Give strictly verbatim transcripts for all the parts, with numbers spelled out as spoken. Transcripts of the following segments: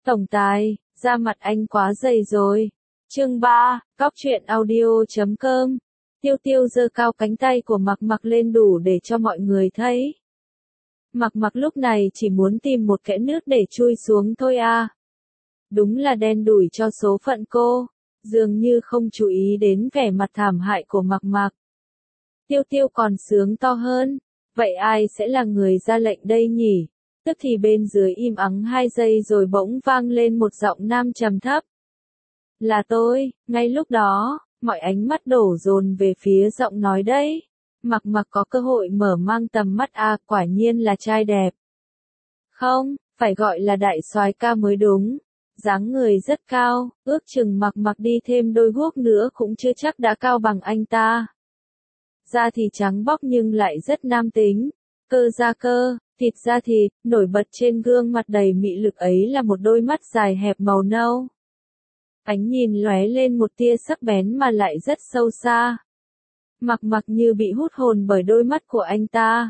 Tổng tài, da mặt anh quá dày rồi. Chương ba, cóc truyện audio chấm com. Tiêu Tiêu giơ cao cánh tay của Mặc Mặc lên đủ để cho mọi người thấy. Mặc Mặc lúc này chỉ muốn tìm một kẽ nước để chui xuống thôi à. Đúng là đen đủi cho số phận cô, dường như không chú ý đến vẻ mặt thảm hại của Mặc Mặc. Tiêu Tiêu còn sướng to hơn, vậy ai sẽ là người ra lệnh đây nhỉ? Tức thì bên dưới im ắng hai giây rồi bỗng vang lên một giọng nam trầm thấp. Là tôi. Ngay lúc đó, mọi ánh mắt đổ dồn về phía giọng nói đấy. Mặc Mặc có cơ hội mở mang tầm mắt à, quả nhiên là trai đẹp. Không, phải gọi là đại soái ca mới đúng. Dáng người rất cao, ước chừng Mặc Mặc đi thêm đôi guốc nữa cũng chưa chắc đã cao bằng anh ta. Da thì trắng bóc nhưng lại rất nam tính. Cơ da cơ, thịt da thịt, nổi bật trên gương mặt đầy mị lực ấy là một đôi mắt dài hẹp màu nâu. Ánh nhìn lóe lên một tia sắc bén mà lại rất sâu xa. Mặc Mặc như bị hút hồn bởi đôi mắt của anh ta.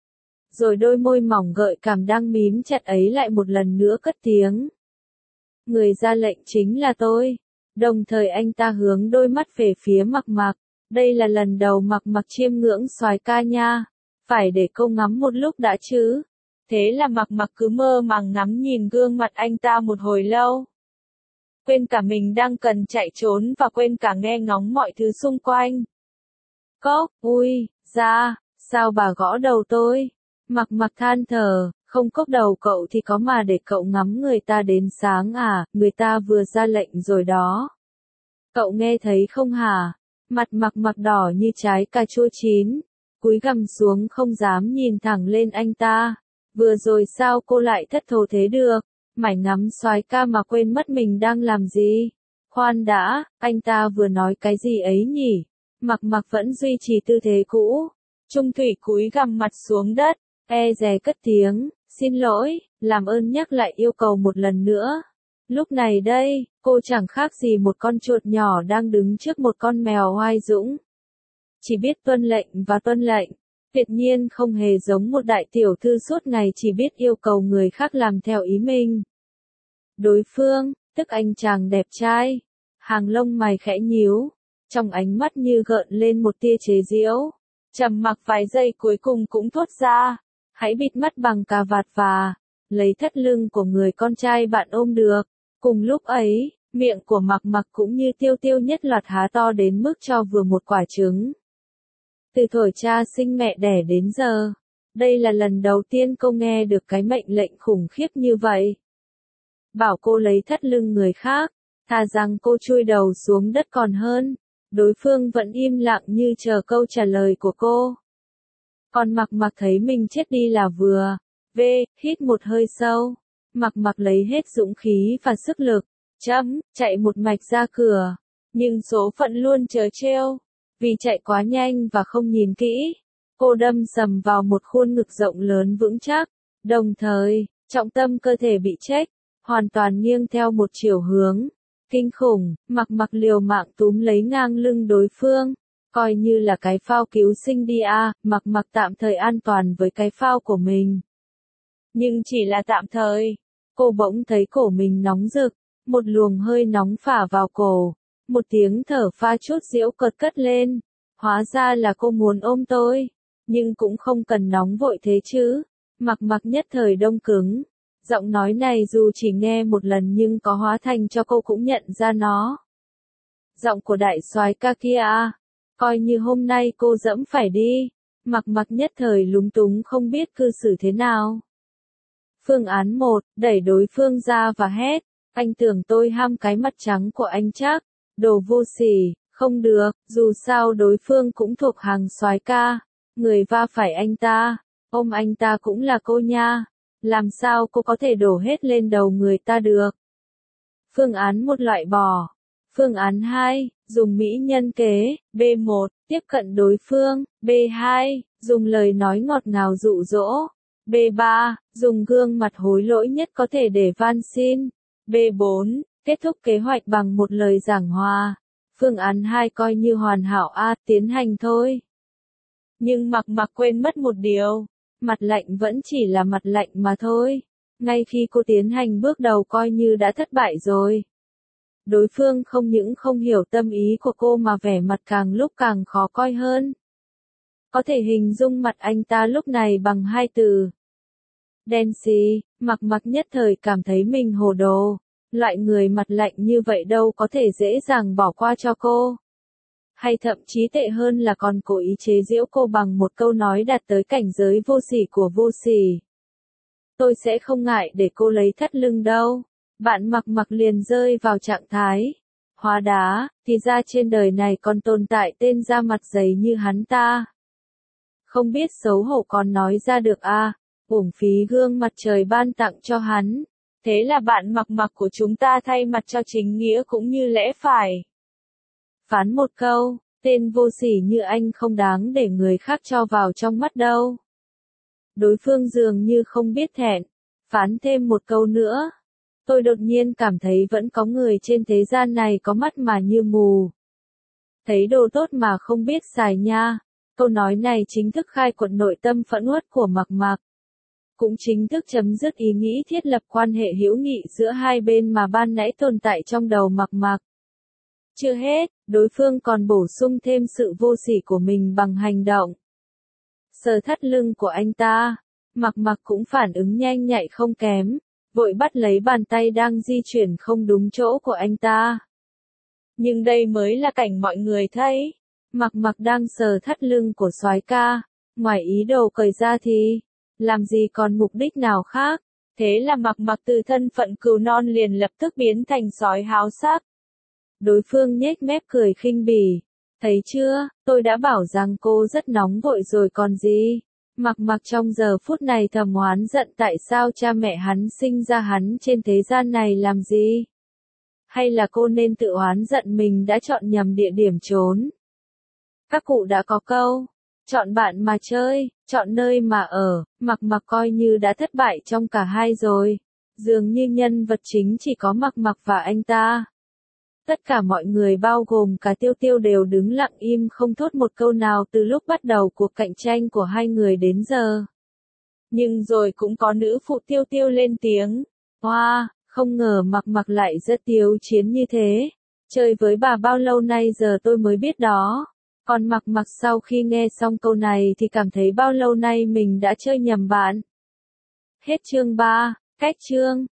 Rồi đôi môi mỏng gợi cảm đang mím chặt ấy lại một lần nữa cất tiếng. Người ra lệnh chính là tôi. Đồng thời anh ta hướng đôi mắt về phía Mặc Mặc. Đây là lần đầu Mặc Mặc chiêm ngưỡng soái ca nha. Phải để cô ngắm một lúc đã chứ. Thế là Mặc Mặc cứ mơ màng ngắm nhìn gương mặt anh ta một hồi lâu. Quên cả mình đang cần chạy trốn và quên cả nghe ngóng mọi thứ xung quanh. Cốc, ui, ra, sao bà gõ đầu tôi? Mặc Mặc than thở, không cốc đầu cậu thì có mà để cậu ngắm người ta đến sáng à, người ta vừa ra lệnh rồi đó. Cậu nghe thấy không hả? Mặt Mặc Mặc đỏ như trái cà chua chín, cúi gằm xuống không dám nhìn thẳng lên anh ta. Vừa rồi sao cô lại thất thố thế được? Mải ngắm soái ca mà quên mất mình đang làm gì? Khoan đã, anh ta vừa nói cái gì ấy nhỉ? Mặc Mặc vẫn duy trì tư thế cũ. Trung thủy cúi gằm mặt xuống đất, e dè cất tiếng, xin lỗi, làm ơn nhắc lại yêu cầu một lần nữa. Lúc này đây, cô chẳng khác gì một con chuột nhỏ đang đứng trước một con mèo oai dũng. Chỉ biết tuân lệnh và tuân lệnh, tuyệt nhiên không hề giống một đại tiểu thư suốt ngày chỉ biết yêu cầu người khác làm theo ý mình. Đối phương, tức anh chàng đẹp trai, hàng lông mày khẽ nhíu, trong ánh mắt như gợn lên một tia chế giễu. Trầm mặc vài giây cuối cùng cũng thốt ra, hãy bịt mắt bằng cà vạt và lấy thắt lưng của người con trai bạn ôm được. Cùng lúc ấy, miệng của Mặc Mặc cũng như Tiêu Tiêu nhất loạt há to đến mức cho vừa một quả trứng. Từ thổi cha sinh mẹ đẻ đến giờ, đây là lần đầu tiên cô nghe được cái mệnh lệnh khủng khiếp như vậy. Bảo cô lấy thắt lưng người khác, thà rằng cô chui đầu xuống đất còn hơn. Đối phương vẫn im lặng như chờ câu trả lời của cô. Còn Mặc Mặc thấy mình chết đi là vừa. V, hít một hơi sâu. Mặc Mặc lấy hết dũng khí và sức lực. Chấm, chạy một mạch ra cửa. Nhưng số phận luôn trớ trêu. Vì chạy quá nhanh và không nhìn kỹ, cô đâm sầm vào một khuôn ngực rộng lớn vững chắc. Đồng thời, trọng tâm cơ thể bị chếch, hoàn toàn nghiêng theo một chiều hướng. Kinh khủng, Mặc Mặc liều mạng túm lấy ngang lưng đối phương, coi như là cái phao cứu sinh đi à, Mặc Mặc tạm thời an toàn với cái phao của mình. Nhưng chỉ là tạm thời, cô bỗng thấy cổ mình nóng rực, một luồng hơi nóng phả vào cổ, một tiếng thở pha chút giễu cợt cất lên, hóa ra là cô muốn ôm tôi, nhưng cũng không cần nóng vội thế chứ. Mặc Mặc nhất thời đông cứng. Giọng nói này dù chỉ nghe một lần nhưng có hóa thành cho cô cũng nhận ra nó. Giọng của đại soái ca kia à, coi như hôm nay cô dẫm phải đi. Mặc Mặc nhất thời lúng túng không biết cư xử thế nào. Phương án một, đẩy đối phương ra và hét, anh tưởng tôi ham cái mặt trắng của anh chắc, đồ vô sỉ, không được, dù sao đối phương cũng thuộc hàng soái ca, người va phải anh ta, ôm anh ta cũng là cô nha. Làm sao cô có thể đổ hết lên đầu người ta được? Phương án một loại bỏ. Phương án hai, dùng mỹ nhân kế. B một, tiếp cận đối phương. B hai, dùng lời nói ngọt ngào dụ dỗ. B ba, dùng gương mặt hối lỗi nhất có thể để van xin. B bốn, kết thúc kế hoạch bằng một lời giảng hòa. Phương án hai coi như hoàn hảo a, tiến hành thôi. Nhưng Mặc Mặc quên mất một điều. Mặt lạnh vẫn chỉ là mặt lạnh mà thôi. Ngay khi cô tiến hành bước đầu coi như đã thất bại rồi. Đối phương không những không hiểu tâm ý của cô mà vẻ mặt càng lúc càng khó coi hơn. Có thể hình dung mặt anh ta lúc này bằng hai từ. Đen xì, Mặc Mặc nhất thời cảm thấy mình hồ đồ. Loại người mặt lạnh như vậy đâu có thể dễ dàng bỏ qua cho cô. Hay thậm chí tệ hơn là còn cố ý chế giễu cô bằng một câu nói đạt tới cảnh giới vô sỉ của vô sỉ. Tôi sẽ không ngại để cô lấy thắt lưng đâu. Bạn Mặc Mặc liền rơi vào trạng thái. Hóa đá, thì ra trên đời này còn tồn tại tên da mặt dày như hắn ta. Không biết xấu hổ còn nói ra được à, uổng phí gương mặt trời ban tặng cho hắn. Thế là bạn Mặc Mặc của chúng ta thay mặt cho chính nghĩa cũng như lẽ phải. Phán một câu, tên vô sỉ như anh không đáng để người khác cho vào trong mắt đâu. Đối phương dường như không biết thẹn, phán thêm một câu nữa. Tôi đột nhiên cảm thấy vẫn có người trên thế gian này có mắt mà như mù. Thấy đồ tốt mà không biết xài nha. Câu nói này chính thức khai quật nội tâm phẫn uất của Mặc Mặc. Cũng chính thức chấm dứt ý nghĩ thiết lập quan hệ hữu nghị giữa hai bên mà ban nãy tồn tại trong đầu Mặc Mặc. Chưa hết, đối phương còn bổ sung thêm sự vô sỉ của mình bằng hành động. Sờ thắt lưng của anh ta, Mặc Mặc cũng phản ứng nhanh nhạy không kém, vội bắt lấy bàn tay đang di chuyển không đúng chỗ của anh ta. Nhưng đây mới là cảnh mọi người thấy. Mặc Mặc đang sờ thắt lưng của soái ca, ngoài ý đồ cởi ra thì, làm gì còn mục đích nào khác. Thế là Mặc Mặc từ thân phận cừu non liền lập tức biến thành sói háo sắc. Đối phương nhếch mép cười khinh bỉ. Thấy chưa, tôi đã bảo rằng cô rất nóng vội rồi còn gì. Mặc Mặc trong giờ phút này thầm oán giận tại sao cha mẹ hắn sinh ra hắn trên thế gian này làm gì. Hay là cô nên tự oán giận mình đã chọn nhầm địa điểm trốn. Các cụ đã có câu, chọn bạn mà chơi, chọn nơi mà ở. Mặc Mặc coi như đã thất bại trong cả hai rồi. Dường như nhân vật chính chỉ có Mặc Mặc và anh ta. Tất cả mọi người bao gồm cả Tiêu Tiêu đều đứng lặng im không thốt một câu nào từ lúc bắt đầu cuộc cạnh tranh của hai người đến giờ. Nhưng rồi cũng có nữ phụ Tiêu Tiêu lên tiếng. Wow, không ngờ Mặc Mặc lại rất tiêu chiến như thế. Chơi với bà bao lâu nay giờ tôi mới biết đó. Còn Mặc Mặc sau khi nghe xong câu này thì cảm thấy bao lâu nay mình đã chơi nhầm bạn. Hết chương ba, cách chương.